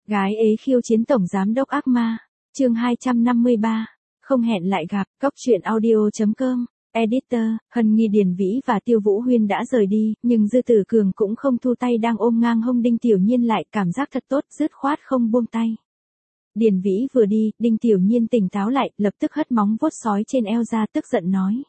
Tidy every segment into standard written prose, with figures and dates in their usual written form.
Gái ế khiêu chiến tổng giám đốc ác ma. Chương 253. Không hẹn lại gặp. Cốc truyện audio.com. Editor, Hân Nghi Điền Vĩ và Tiêu Vũ Huyên đã rời đi, nhưng Dư Tử Cường cũng không thu tay đang ôm ngang hông Đinh Tiểu Nhiên lại, cảm giác thật tốt, dứt khoát không buông tay. Điền Vĩ vừa đi, Đinh Tiểu Nhiên tỉnh táo lại, lập tức hất móng vuốt sói trên eo ra, tức giận nói.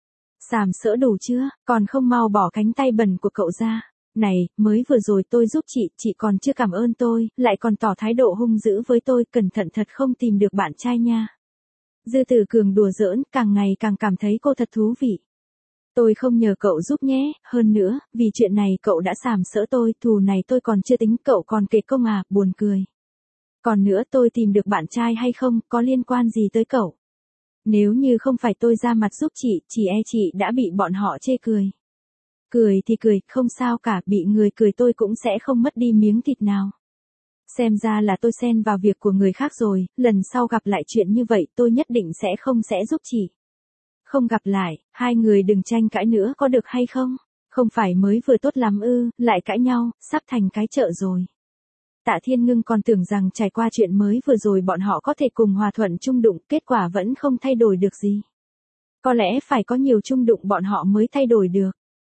Sàm sỡ đủ chưa, còn không mau bỏ cánh tay bẩn của cậu ra. Này, mới vừa rồi tôi giúp chị còn chưa cảm ơn tôi, lại còn tỏ thái độ hung dữ với tôi, cẩn thận thật không tìm được bạn trai nha. Dư Tử Cường đùa giỡn, càng ngày càng cảm thấy cô thật thú vị. Tôi không nhờ cậu giúp nhé, hơn nữa, vì chuyện này cậu đã sàm sỡ tôi, thù này tôi còn chưa tính, cậu còn kể công à, buồn cười. Còn nữa, tôi tìm được bạn trai hay không, có liên quan gì tới cậu? Nếu như không phải tôi ra mặt giúp chị e chị đã bị bọn họ chê cười. Cười thì cười, không sao cả, bị người cười tôi cũng sẽ không mất đi miếng thịt nào. Xem ra là tôi xen vào việc của người khác rồi, lần sau gặp lại chuyện như vậy tôi nhất định sẽ giúp chị. Không gặp lại, hai người đừng tranh cãi nữa có được hay không? Không phải mới vừa tốt lắm ư, lại cãi nhau, sắp thành cái chợ rồi. Tạ Thiên Ngưng còn tưởng rằng trải qua chuyện mới vừa rồi bọn họ có thể cùng hòa thuận chung đụng, kết quả vẫn không thay đổi được gì. Có lẽ phải có nhiều chung đụng bọn họ mới thay đổi được.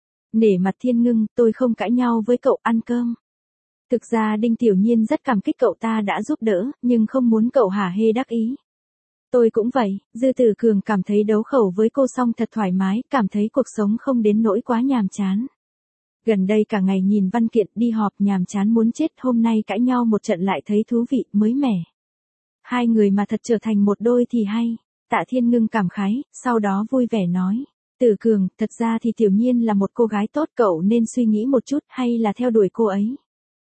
Nể mặt Thiên Ngưng, tôi không cãi nhau với cậu, ăn cơm. Thực ra Đinh Tiểu Nhiên rất cảm kích cậu ta đã giúp đỡ, nhưng không muốn cậu hả hê đắc ý. Tôi cũng vậy, Dư Tử Cường cảm thấy đấu khẩu với cô xong thật thoải mái, cảm thấy cuộc sống không đến nỗi quá nhàm chán. Gần đây cả ngày nhìn văn kiện đi họp nhàm chán muốn chết, hôm nay cãi nhau một trận lại thấy thú vị, mới mẻ. Hai người mà thật trở thành một đôi thì hay. Tạ Thiên Ngưng cảm khái, sau đó vui vẻ nói. Tử Cường, thật ra thì Tiểu Nhiên là một cô gái tốt, cậu nên suy nghĩ một chút hay là theo đuổi cô ấy.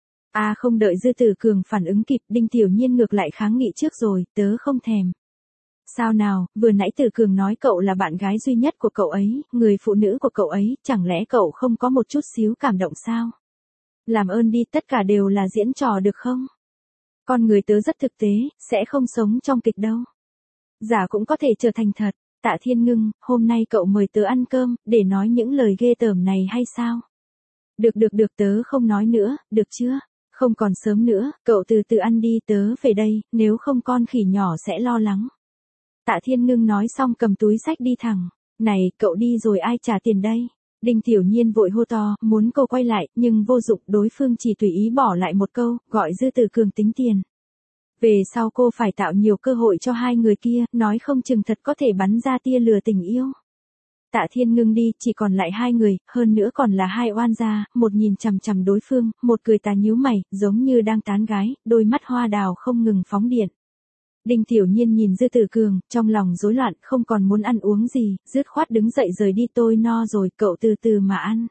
À không đợi Dư Tử Cường phản ứng kịp, Đinh Tiểu Nhiên ngược lại kháng nghị trước rồi, tớ không thèm. Sao nào, vừa nãy Tử Cường nói cậu là bạn gái duy nhất của cậu ấy, người phụ nữ của cậu ấy, chẳng lẽ cậu không có một chút xíu cảm động sao? Làm ơn đi, tất cả đều là diễn trò được không? Con người tớ rất thực tế, sẽ không sống trong kịch đâu. Giả cũng có thể trở thành thật. Tạ Thiên Ngưng, hôm nay cậu mời tớ ăn cơm, để nói những lời ghê tởm này hay sao? Được, tớ không nói nữa, được chưa? Không còn sớm nữa, cậu từ từ ăn đi, tớ về đây, nếu không con khỉ nhỏ sẽ lo lắng. Tạ Thiên Ngưng nói xong cầm túi xách đi thẳng. Này, cậu đi rồi ai trả tiền đây? Đinh Tiểu Nhiên vội hô to, muốn cô quay lại, nhưng vô dụng, đối phương chỉ tùy ý bỏ lại một câu, gọi Dư Tử Cường tính tiền. Về sau cô phải tạo nhiều cơ hội cho hai người kia, nói không chừng thật có thể bắn ra tia lửa tình yêu. Tạ Thiên Ngưng đi, chỉ còn lại hai người, hơn nữa còn là hai oan gia, một nhìn chằm chằm đối phương, một cười tà nhíu mày, giống như đang tán gái, đôi mắt hoa đào không ngừng phóng điện. Đinh Tiểu Nhiên nhìn Dư Tử Cường, trong lòng rối loạn, không còn muốn ăn uống gì, dứt khoát đứng dậy rời đi, tôi no rồi, cậu từ từ mà ăn.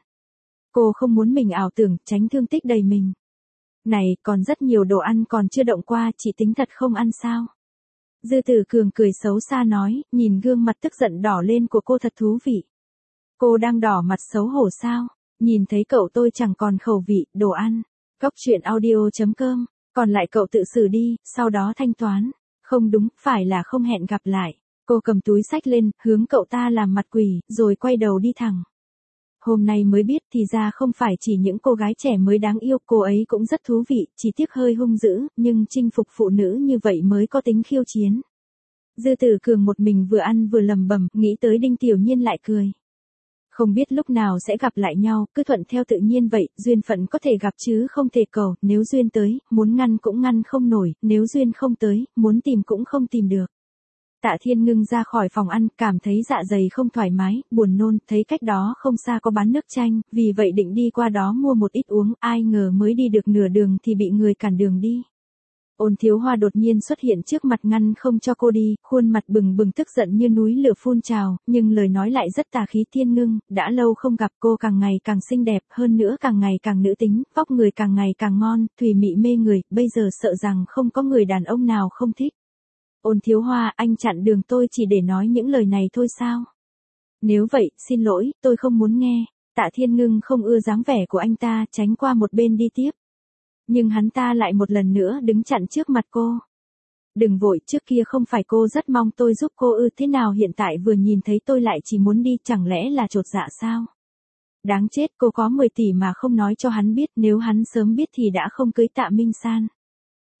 Cô không muốn mình ảo tưởng, tránh thương tích đầy mình. Này, còn rất nhiều đồ ăn còn chưa động qua, chị tính thật không ăn sao? Dư Tử Cường cười xấu xa nói, nhìn gương mặt tức giận đỏ lên của cô thật thú vị. Cô đang đỏ mặt xấu hổ sao? Nhìn thấy cậu tôi chẳng còn khẩu vị, đồ ăn. Cốc truyện audio.com, còn lại cậu tự xử đi, sau đó thanh toán. Không đúng, phải là không hẹn gặp lại. Cô cầm túi xách lên, hướng cậu ta làm mặt quỷ, rồi quay đầu đi thẳng. Hôm nay mới biết thì ra không phải chỉ những cô gái trẻ mới đáng yêu, cô ấy cũng rất thú vị, chỉ tiếc hơi hung dữ, nhưng chinh phục phụ nữ như vậy mới có tính khiêu chiến. Dư Tử Cường một mình vừa ăn vừa lầm bầm, nghĩ tới Đinh Tiểu Nhiên lại cười. Không biết lúc nào sẽ gặp lại nhau, cứ thuận theo tự nhiên vậy, duyên phận có thể gặp chứ không thể cầu, nếu duyên tới, muốn ngăn cũng ngăn không nổi, nếu duyên không tới, muốn tìm cũng không tìm được. Tạ Thiên Ngưng ra khỏi phòng ăn, cảm thấy dạ dày không thoải mái, buồn nôn, thấy cách đó không xa có bán nước chanh, vì vậy định đi qua đó mua một ít uống, ai ngờ mới đi được nửa đường thì bị người cản đường đi. Ôn Thiếu Hoa đột nhiên xuất hiện trước mặt ngăn không cho cô đi, khuôn mặt bừng bừng tức giận như núi lửa phun trào, nhưng lời nói lại rất tà khí. Thiên Ngưng, đã lâu không gặp, cô càng ngày càng xinh đẹp, hơn nữa càng ngày càng nữ tính, vóc người càng ngày càng ngon, thùy mị mê người, bây giờ sợ rằng không có người đàn ông nào không thích. Ôn Thiếu Hoa, anh chặn đường tôi chỉ để nói những lời này thôi sao? Nếu vậy, xin lỗi, tôi không muốn nghe. Tạ Thiên Ngưng không ưa dáng vẻ của anh ta, tránh qua một bên đi tiếp. Nhưng hắn ta lại một lần nữa đứng chặn trước mặt cô. Đừng vội, trước kia không phải cô rất mong tôi giúp cô ư, thế nào hiện tại vừa nhìn thấy tôi lại chỉ muốn đi, chẳng lẽ là chột dạ sao? Đáng chết, cô có 10 tỷ mà không nói cho hắn biết, nếu hắn sớm biết thì đã không cưới Tạ Minh San.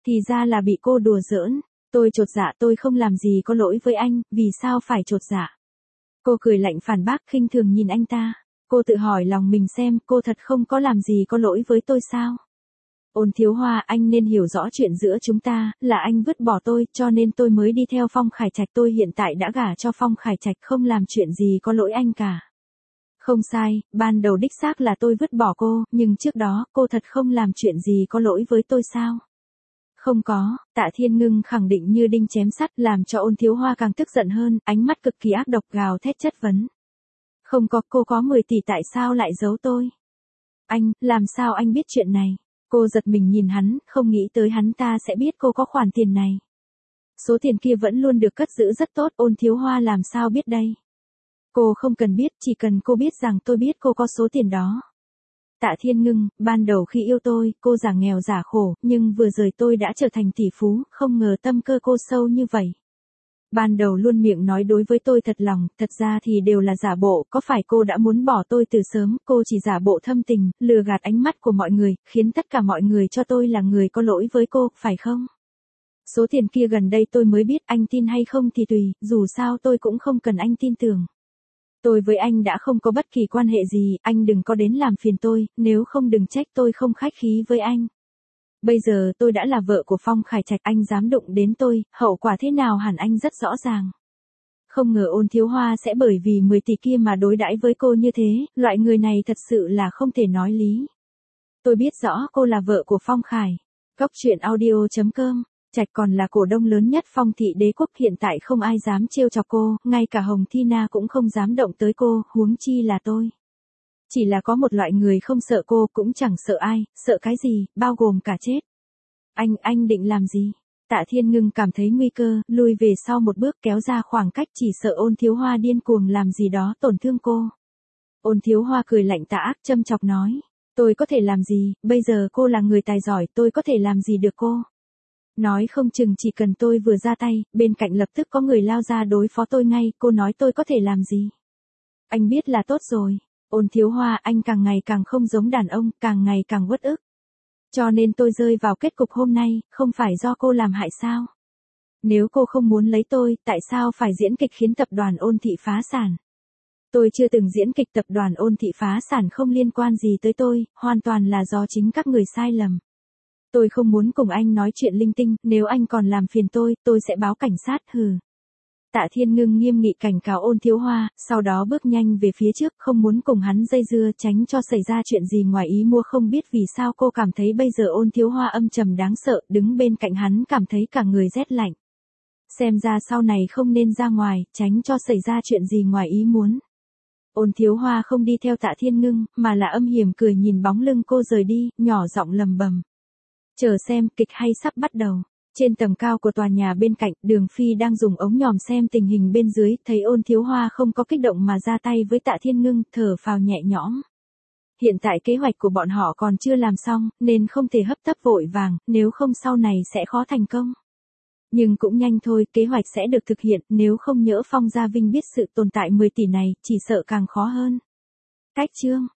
Thì ra là bị cô đùa giỡn. Tôi chột dạ, tôi không làm gì có lỗi với anh, vì sao phải chột dạ? Cô cười lạnh phản bác khinh thường nhìn anh ta. Cô tự hỏi lòng mình xem, cô thật không có làm gì có lỗi với tôi sao? Ôn Thiếu Hoa, anh nên hiểu rõ chuyện giữa chúng ta, là anh vứt bỏ tôi, cho nên tôi mới đi theo Phong Khải Trạch. Tôi hiện tại đã gả cho Phong Khải Trạch, không làm chuyện gì có lỗi anh cả. Không sai, ban đầu đích xác là tôi vứt bỏ cô, nhưng trước đó, cô thật không làm chuyện gì có lỗi với tôi sao? Không có, Tạ Thiên Ngưng khẳng định như đinh chém sắt, làm cho Ôn Thiếu Hoa càng tức giận hơn, ánh mắt cực kỳ ác độc gào thét chất vấn. Không có, cô có 10 tỷ tại sao lại giấu tôi? Anh, làm sao anh biết chuyện này? Cô giật mình nhìn hắn, không nghĩ tới hắn ta sẽ biết cô có khoản tiền này. Số tiền kia vẫn luôn được cất giữ rất tốt, Ôn Thiếu Hoa làm sao biết đây? Cô không cần biết, chỉ cần cô biết rằng tôi biết cô có số tiền đó. Tạ Thiên Ngưng, ban đầu khi yêu tôi, cô giả nghèo giả khổ, nhưng vừa rồi tôi đã trở thành tỷ phú, không ngờ tâm cơ cô sâu như vậy. Ban đầu luôn miệng nói đối với tôi thật lòng, thật ra thì đều là giả bộ, có phải cô đã muốn bỏ tôi từ sớm, cô chỉ giả bộ thâm tình, lừa gạt ánh mắt của mọi người, khiến tất cả mọi người cho tôi là người có lỗi với cô, phải không? Số tiền kia gần đây tôi mới biết, anh tin hay không thì tùy, dù sao tôi cũng không cần anh tin tưởng. Tôi với anh đã không có bất kỳ quan hệ gì, anh đừng có đến làm phiền tôi, nếu không đừng trách tôi không khách khí với anh. Bây giờ tôi đã là vợ của Phong Khải Trạch, anh dám đụng đến tôi, hậu quả thế nào hẳn anh rất rõ ràng. Không ngờ Ôn Thiếu Hoa sẽ bởi vì 10 tỷ kia mà đối đãi với cô như thế, loại người này thật sự là không thể nói lý. Tôi biết rõ cô là vợ của Phong Khải. Cốc truyện audio.com. Trạch còn là cổ đông lớn nhất Phong thị đế quốc, hiện tại không ai dám trêu chọc cô, ngay cả Hồng Thi Na cũng không dám động tới cô, huống chi là tôi. Chỉ là có một loại người không sợ cô, cũng chẳng sợ ai, sợ cái gì, bao gồm cả chết. Anh định làm gì? Tạ Thiên Ngưng cảm thấy nguy cơ, lùi về sau một bước kéo ra khoảng cách, chỉ sợ Ôn Thiếu Hoa điên cuồng làm gì đó tổn thương cô. Ôn Thiếu Hoa cười lạnh tà ác châm chọc nói. Tôi có thể làm gì, bây giờ cô là người tài giỏi, tôi có thể làm gì được cô? Nói không chừng chỉ cần tôi vừa ra tay, bên cạnh lập tức có người lao ra đối phó tôi ngay, cô nói tôi có thể làm gì? Anh biết là tốt rồi. Ôn Thiếu Hoa, anh càng ngày càng không giống đàn ông, càng ngày càng uất ức. Cho nên tôi rơi vào kết cục hôm nay, không phải do cô làm hại sao? Nếu cô không muốn lấy tôi, tại sao phải diễn kịch khiến tập đoàn Ôn thị phá sản? Tôi chưa từng diễn kịch, tập đoàn Ôn thị phá sản không liên quan gì tới tôi, hoàn toàn là do chính các người sai lầm. Tôi không muốn cùng anh nói chuyện linh tinh, nếu anh còn làm phiền tôi sẽ báo cảnh sát, hừ. Tạ Thiên Ngưng nghiêm nghị cảnh cáo Ôn Thiếu Hoa, sau đó bước nhanh về phía trước, không muốn cùng hắn dây dưa, tránh cho xảy ra chuyện gì ngoài ý mua. Không biết vì sao cô cảm thấy bây giờ Ôn Thiếu Hoa âm trầm đáng sợ, đứng bên cạnh hắn cảm thấy cả người rét lạnh. Xem ra sau này không nên ra ngoài, tránh cho xảy ra chuyện gì ngoài ý muốn. Ôn Thiếu Hoa không đi theo Tạ Thiên Ngưng, mà là âm hiểm cười nhìn bóng lưng cô rời đi, nhỏ giọng lầm bầm. Chờ xem, kịch hay sắp bắt đầu. Trên tầng cao của tòa nhà bên cạnh, Đường Phi đang dùng ống nhòm xem tình hình bên dưới, thấy Ôn Thiếu Hoa không có kích động mà ra tay với Tạ Thiên Ngưng, thở phào nhẹ nhõm. Hiện tại kế hoạch của bọn họ còn chưa làm xong, nên không thể hấp tấp vội vàng, nếu không sau này sẽ khó thành công. Nhưng cũng nhanh thôi, kế hoạch sẽ được thực hiện, nếu không nhỡ Phong Gia Vinh biết sự tồn tại 10 tỷ này, chỉ sợ càng khó hơn. Cách chương